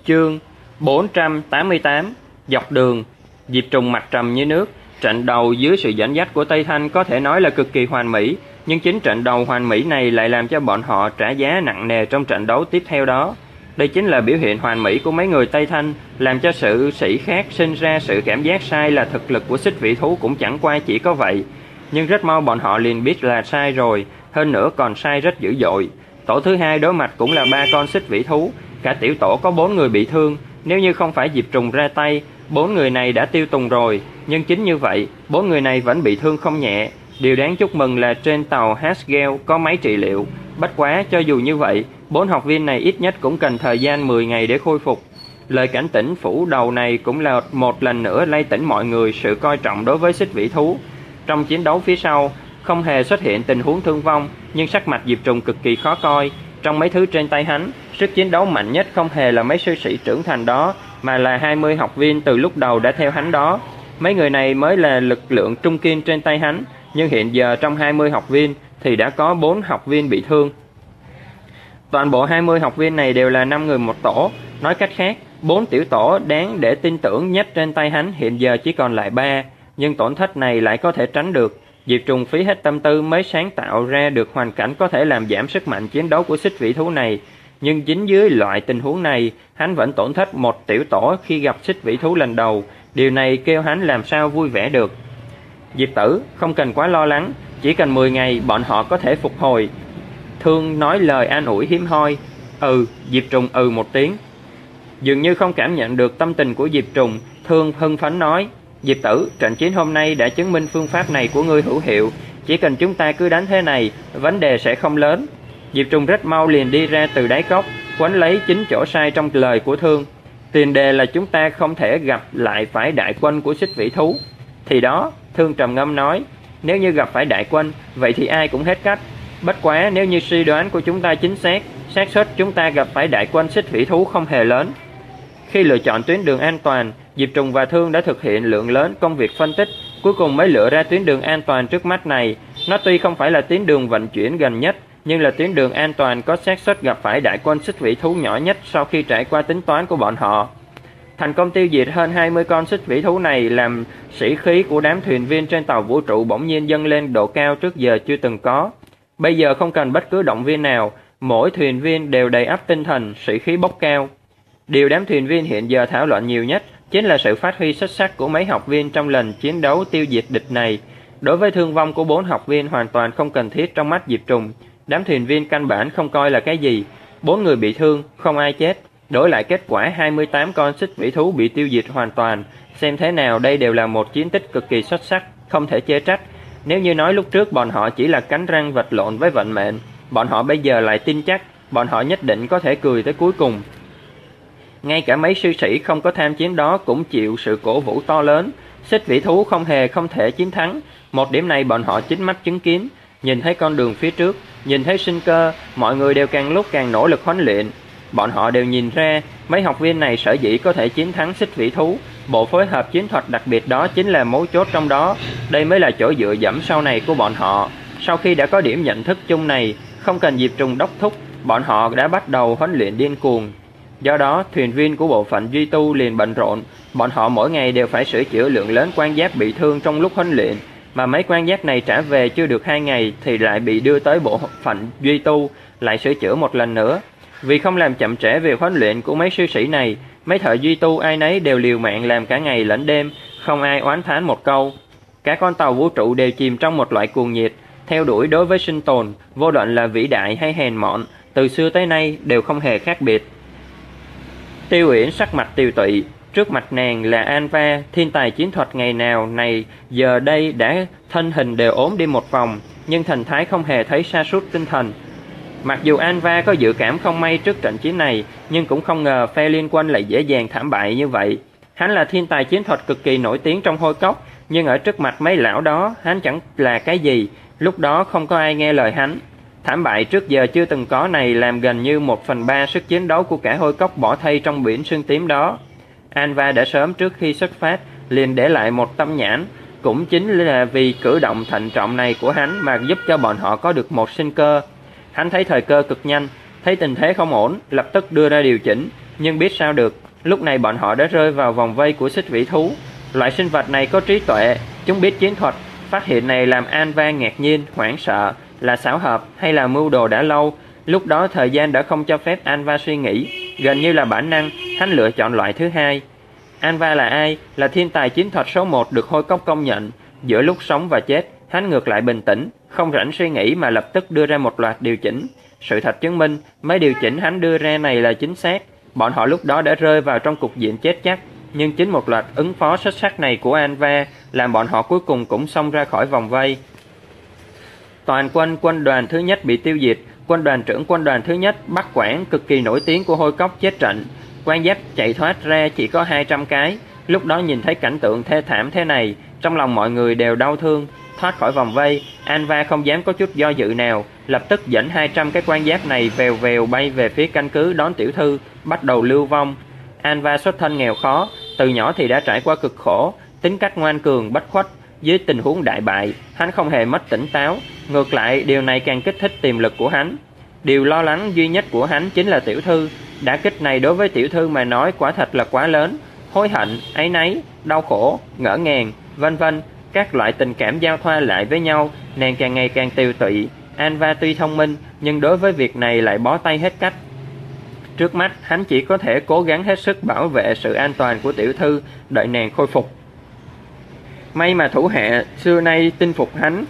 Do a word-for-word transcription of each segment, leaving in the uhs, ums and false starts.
Chương bốn trăm tám mươi tám. Dọc đường. Diệp Trùng mặt trầm như nước. Trận đầu dưới sự dẫn dắt của Tây Thanh có thể nói là cực kỳ hoàn mỹ, nhưng chính trận đầu hoàn mỹ này lại làm cho bọn họ trả giá nặng nề trong trận đấu tiếp theo đó. Đây chính là biểu hiện hoàn mỹ của mấy người Tây Thanh, làm cho sự sĩ khác sinh ra sự cảm giác sai là thực lực của xích vĩ thú cũng chẳng qua chỉ có vậy. Nhưng rất mau bọn họ liền biết là sai rồi, hơn nữa còn sai rất dữ dội. Tổ thứ hai đối mặt cũng là ba con xích vĩ thú, cả tiểu tổ có bốn người bị thương. Nếu như không phải Diệp Trùng ra tay, bốn người này đã tiêu tùng rồi. Nhưng chính như vậy, bốn người này vẫn bị thương không nhẹ. Điều đáng chúc mừng là trên tàu Hasgel có máy trị liệu. Bất quá, cho dù như vậy, bốn học viên này ít nhất cũng cần thời gian mười ngày để khôi phục. Lời cảnh tỉnh phủ đầu này cũng là một lần nữa lay tỉnh mọi người sự coi trọng đối với xích vĩ thú. Trong chiến đấu phía sau, không hề xuất hiện tình huống thương vong, nhưng sắc mặt Diệp Trùng cực kỳ khó coi. Trong mấy thứ trên tay hắn, sức chiến đấu mạnh nhất không hề là mấy sư sĩ trưởng thành đó, mà là hai mươi học viên từ lúc đầu đã theo hắn đó. Mấy người này mới là lực lượng trung kiên trên tay hắn, nhưng hiện giờ trong hai mươi học viên thì đã có bốn học viên bị thương. Toàn bộ hai mươi học viên này đều là năm người một tổ, nói cách khác, bốn tiểu tổ đáng để tin tưởng nhất trên tay hắn hiện giờ chỉ còn lại ba, nhưng tổn thất này lại có thể tránh được. Diệp Trùng phí hết tâm tư mới sáng tạo ra được hoàn cảnh có thể làm giảm sức mạnh chiến đấu của xích vĩ thú này, nhưng chính dưới loại tình huống này, hắn vẫn tổn thất một tiểu tổ khi gặp xích vĩ thú lần đầu. Điều này kêu hắn làm sao vui vẻ được. Diệp tử, không cần quá lo lắng, chỉ cần mười ngày bọn họ có thể phục hồi. Thương nói lời an ủi hiếm hoi. Ừ, Diệp Trùng ừ một tiếng. Dường như không cảm nhận được tâm tình của Diệp Trùng, Thương hưng phấn nói: Diệp tử, trận chiến hôm nay đã chứng minh phương pháp này của ngươi hữu hiệu. Chỉ cần chúng ta cứ đánh thế này, vấn đề sẽ không lớn. Diệp Trùng rất mau liền đi ra từ đáy cốc, quánh lấy chính chỗ sai trong lời của Thương. Tiền đề là chúng ta không thể gặp lại phải đại quân của xích vĩ thú. Thì đó, Thương trầm ngâm nói, nếu như gặp phải đại quân, vậy thì ai cũng hết cách. Bất quá nếu như suy đoán của chúng ta chính xác, xác suất chúng ta gặp phải đại quân xích vĩ thú không hề lớn. Khi lựa chọn tuyến đường an toàn, Diệp Trùng và Thương đã thực hiện lượng lớn công việc phân tích, cuối cùng mới lựa ra tuyến đường an toàn trước mắt này. Nó tuy không phải là tuyến đường vận chuyển gần nhất, nhưng là tuyến đường an toàn có xác suất gặp phải đại quân xích vĩ thú nhỏ nhất sau khi trải qua tính toán của bọn họ. Thành công tiêu diệt hơn hai mươi con xích vĩ thú này làm sĩ khí của đám thuyền viên trên tàu vũ trụ bỗng nhiên dâng lên độ cao trước giờ chưa từng có. Bây giờ không cần bất cứ động viên nào, mỗi thuyền viên đều đầy ắp tinh thần, sĩ khí bốc cao. Điều đám thuyền viên hiện giờ thảo luận nhiều nhất chính là sự phát huy xuất sắc của mấy học viên trong lần chiến đấu tiêu diệt địch này. Đối với thương vong của bốn học viên hoàn toàn không cần thiết trong mắt Diệp Trùng, đám thuyền viên căn bản không coi là cái gì. Bốn người bị thương, không ai chết, đổi lại kết quả hai mươi tám con xích vĩ thú bị tiêu diệt hoàn toàn. Xem thế nào đây đều là một chiến tích cực kỳ xuất sắc, không thể chê trách. Nếu như nói lúc trước bọn họ chỉ là cánh răng vật lộn với vận mệnh, bọn họ bây giờ lại tin chắc bọn họ nhất định có thể cười tới cuối cùng. Ngay cả mấy sư sĩ không có tham chiến đó cũng chịu sự cổ vũ to lớn. Xích vĩ thú không hề không thể chiến thắng. Một điểm này bọn họ chính mắt chứng kiến. Nhìn thấy con đường phía trước, nhìn thấy sinh cơ, mọi người đều càng lúc càng nỗ lực huấn luyện. Bọn họ đều nhìn ra mấy học viên này sở dĩ có thể chiến thắng xích vĩ thú, bộ phối hợp chiến thuật đặc biệt đó chính là mấu chốt trong đó. Đây mới là chỗ dựa dẫm sau này của bọn họ. Sau khi đã có điểm nhận thức chung này, không cần Diệp Trùng đốc thúc, bọn họ đã bắt đầu huấn luyện điên cuồng. Do đó, thuyền viên của bộ phận duy tu liền bận rộn. Bọn họ mỗi ngày đều phải sửa chữa lượng lớn quan giáp bị thương trong lúc huấn luyện, mà mấy quan giáp này trả về chưa được hai ngày thì lại bị đưa tới bộ phận duy tu lại sửa chữa một lần nữa. Vì không làm chậm trễ việc huấn luyện của mấy sư sĩ này, mấy thợ duy tu ai nấy đều liều mạng làm cả ngày lẫn đêm, không ai oán thán một câu. Cả con tàu vũ trụ đều chìm trong một loại cuồng nhiệt, theo đuổi đối với sinh tồn, vô luận là vĩ đại hay hèn mọn, từ xưa tới nay đều không hề khác biệt. Tiêu Uyển sắc mặt tiều tụy, trước mặt nàng là Anva, thiên tài chiến thuật ngày nào này giờ đây đã thân hình đều ốm đi một vòng, nhưng thần thái không hề thấy sa sút tinh thần. Mặc dù Anva có dự cảm không may trước trận chiến này, nhưng cũng không ngờ phe liên quân lại dễ dàng thảm bại như vậy. Hắn là thiên tài chiến thuật cực kỳ nổi tiếng trong hôi cốc, nhưng ở trước mặt mấy lão đó, hắn chẳng là cái gì, lúc đó không có ai nghe lời hắn. Thảm bại trước giờ chưa từng có này làm gần như một phần ba sức chiến đấu của cả hôi cốc bỏ thay trong biển sương tím đó. Anva đã sớm trước khi xuất phát liền để lại một tâm nhãn, cũng chính là vì cử động thận trọng này của hắn mà giúp cho bọn họ có được một sinh cơ. Hắn thấy thời cơ cực nhanh, thấy tình thế không ổn, lập tức đưa ra điều chỉnh, Nhưng biết sao được, lúc này bọn họ đã rơi vào vòng vây của xích vĩ thú. Loại sinh vật này có trí tuệ, chúng biết chiến thuật. Phát hiện này làm An-va ngạc nhiên, hoảng sợ, là xảo hợp hay là mưu đồ đã lâu. Lúc đó thời gian đã không cho phép An-va suy nghĩ, gần như là bản năng, hắn lựa chọn loại thứ hai. An-va là ai? Là thiên tài chiến thuật số một được Hôi Cốc công nhận. Giữa lúc sống và chết, hắn ngược lại bình tĩnh, không rảnh suy nghĩ mà lập tức đưa ra một loạt điều chỉnh. Sự thật chứng minh, mấy điều chỉnh hắn đưa ra này là chính xác. Bọn họ lúc đó đã rơi vào trong cục diện chết chắc, nhưng chính một loạt ứng phó xuất sắc này của An-va làm bọn họ cuối cùng cũng xông ra khỏi vòng vây. Toàn quân quân đoàn thứ nhất bị tiêu diệt. Quân đoàn trưởng quân đoàn thứ nhất, Bắc Quảng, cực kỳ nổi tiếng của Hôi Cốc chết trận. Quan giáp chạy thoát ra chỉ có hai trăm cái. Lúc đó nhìn thấy cảnh tượng thê thảm thế này, trong lòng mọi người đều đau thương. Thoát khỏi vòng vây, An-va không dám có chút do dự nào, lập tức dẫn hai trăm cái quan giáp này vèo vèo bay về phía căn cứ đón tiểu thư, bắt đầu lưu vong. An-va xuất thân nghèo khó, từ nhỏ thì đã trải qua cực khổ, tính cách ngoan cường bất khuất. Dưới tình huống đại bại, hắn không hề mất tỉnh táo, ngược lại điều này càng kích thích tiềm lực của hắn. Điều lo lắng duy nhất của hắn chính là tiểu thư. Đả kích này đối với tiểu thư mà nói quả thật là quá lớn. Hối hận, áy náy, đau khổ, ngỡ ngàng, vân vân, các loại tình cảm giao thoa lại với nhau, nàng càng ngày càng tiều tụy. An-va tuy thông minh, nhưng đối với việc này lại bó tay hết cách. Trước mắt, hắn chỉ có thể cố gắng hết sức bảo vệ sự an toàn của tiểu thư, đợi nàng khôi phục. May mà thủ hạ xưa nay tin phục hắn,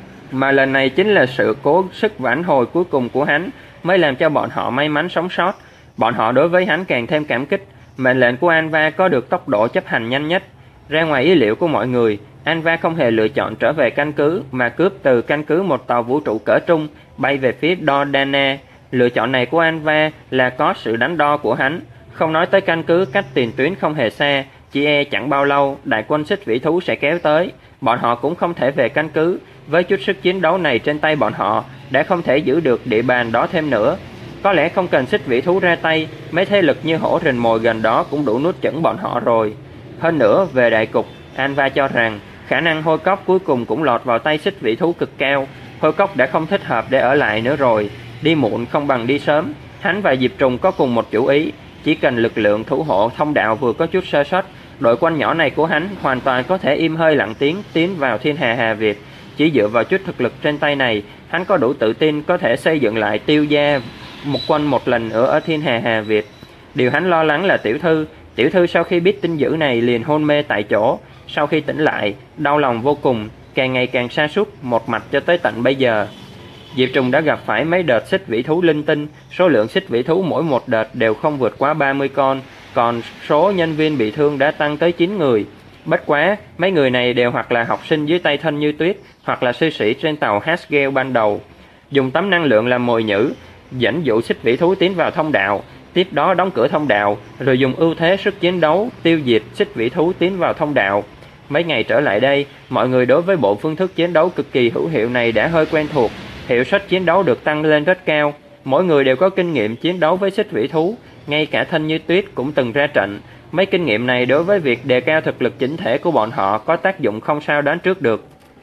mà lần này chính là sự cố sức vãn hồi cuối cùng của hắn mới làm cho bọn họ may mắn sống sót. Bọn họ đối với hắn càng thêm cảm kích. Mệnh lệnh của An-va có được tốc độ chấp hành nhanh nhất. Ra ngoài ý liệu của mọi người, An-va không hề lựa chọn trở về căn cứ, mà cướp từ căn cứ một tàu vũ trụ cỡ trung bay về phía Dordana. Lựa chọn này của An-va là có sự đánh đo của hắn. Không nói tới căn cứ cách tiền tuyến không hề xa, chỉ e chẳng bao lâu đại quân xích vĩ thú sẽ kéo tới. Bọn họ cũng không thể về căn cứ. Với chút sức chiến đấu này trên tay bọn họ đã không thể giữ được địa bàn đó thêm nữa. Có lẽ không cần xích vĩ thú ra tay, mấy thế lực như hổ rình mồi gần đó cũng đủ nuốt chửng bọn họ rồi. Hơn nữa, về đại cục, An-va cho rằng khả năng Hôi Cốc cuối cùng cũng lọt vào tay xích vĩ thú cực cao. Hôi Cốc đã không thích hợp để ở lại nữa rồi. Đi muộn không bằng đi sớm. Hắn và Diệp Trùng có cùng một chủ ý. Chỉ cần lực lượng thủ hộ thông đạo vừa có chút sơ suất, đội quân nhỏ này của hắn hoàn toàn có thể im hơi lặng tiếng tiến vào thiên hà Hà Việt. Chỉ dựa vào chút thực lực trên tay này, hắn có đủ tự tin có thể xây dựng lại Tiêu gia một quân một lần nữa ở thiên hà Hà Việt. Điều hắn lo lắng là tiểu thư. Tiểu thư sau khi biết tin dữ này liền hôn mê tại chỗ. Sau khi tỉnh lại, đau lòng vô cùng, càng ngày càng sa sút một mạch cho tới tận bây giờ. Diệp Trùng đã gặp phải mấy đợt xích vĩ thú linh tinh. Số lượng xích vĩ thú mỗi một đợt đều không vượt quá ba mươi con, còn số nhân viên bị thương đã tăng tới chín người. Bất quá, mấy người này đều hoặc là học sinh dưới tay Thanh Như Tuyết, hoặc là sư sĩ trên tàu Hasgel ban đầu. Dùng tấm năng lượng làm mồi nhử, dẫn dụ xích vĩ thú tiến vào thông đạo, tiếp đó đóng cửa thông đạo, rồi dùng ưu thế sức chiến đấu tiêu diệt xích vĩ thú tiến vào thông đạo. Mấy ngày trở lại đây, mọi người đối với bộ phương thức chiến đấu cực kỳ hữu hiệu này đã hơi quen thuộc, hiệu suất chiến đấu được tăng lên rất cao. Mỗi người đều có kinh nghiệm chiến đấu với xích vĩ thú, ngay cả Thanh Như Tuyết cũng từng ra trận. Mấy kinh nghiệm này đối với việc đề cao thực lực chỉnh thể của bọn họ có tác dụng không sao đoán trước được.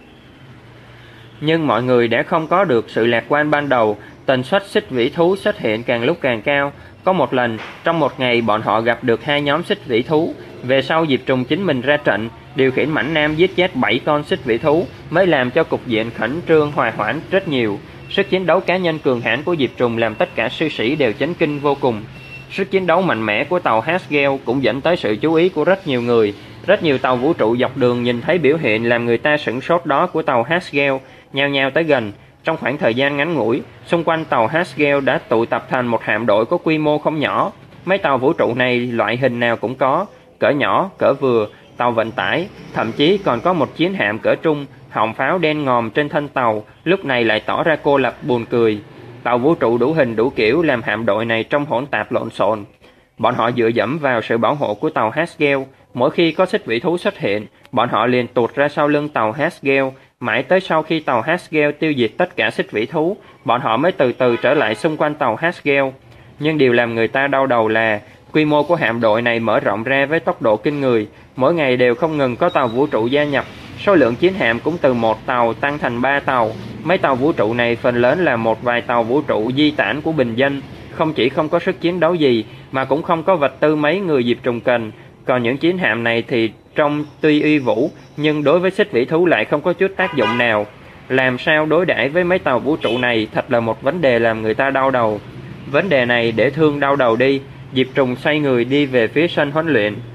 Nhưng mọi người đã không có được sự lạc quan ban đầu, tần suất xích vĩ thú xuất hiện càng lúc càng cao. Có một lần, trong một ngày bọn họ gặp được hai nhóm xích vĩ thú. Về sau Diệp Trùng chính mình ra trận, điều khiển mãnh nam giết chết bảy con xích vĩ thú, mới làm cho cục diện khẩn trương hòa hoãn rất nhiều. Sức chiến đấu cá nhân cường hãn của Diệp Trùng làm tất cả sư sĩ đều chấn kinh vô cùng. Sức chiến đấu mạnh mẽ của tàu Hasgel cũng dẫn tới sự chú ý của rất nhiều người. Rất nhiều tàu vũ trụ dọc đường nhìn thấy biểu hiện làm người ta sửng sốt đó của tàu Hasgel, nhao nhao tới gần. Trong khoảng thời gian ngắn ngủi, xung quanh tàu Hasgel đã tụ tập thành một hạm đội có quy mô không nhỏ. Mấy tàu vũ trụ này loại hình nào cũng có, cỡ nhỏ, cỡ vừa, tàu vận tải, thậm chí còn có một chiến hạm cỡ trung, họng pháo đen ngòm trên thân tàu, lúc này lại tỏ ra cô lập buồn cười. Tàu vũ trụ đủ hình đủ kiểu làm hạm đội này trông hỗn tạp lộn xộn. Bọn họ dựa dẫm vào sự bảo hộ của tàu Hasgel. Mỗi khi có xích vĩ thú xuất hiện, bọn họ liền tụt ra sau lưng tàu Hasgel. Mãi tới sau khi tàu Hasgel tiêu diệt tất cả xích vĩ thú, bọn họ mới từ từ trở lại xung quanh tàu Hasgel. Nhưng điều làm người ta đau đầu là quy mô của hạm đội này mở rộng ra với tốc độ kinh người. Mỗi ngày đều không ngừng có tàu vũ trụ gia nhập. Số lượng chiến hạm cũng từ một tàu tăng thành ba tàu. Mấy tàu vũ trụ này phần lớn là một vài tàu vũ trụ di tản của bình dân, không chỉ không có sức chiến đấu gì, mà cũng không có vật tư mấy người diệp trùng cần. Còn những chiến hạm này thì trông tuy uy vũ, nhưng đối với xích vĩ thú lại không có chút tác dụng nào. Làm sao đối đãi với mấy tàu vũ trụ này thật là một vấn đề làm người ta đau đầu. Vấn đề này để Thương đau đầu đi. Diệp Trùng xoay người đi về phía sân huấn luyện.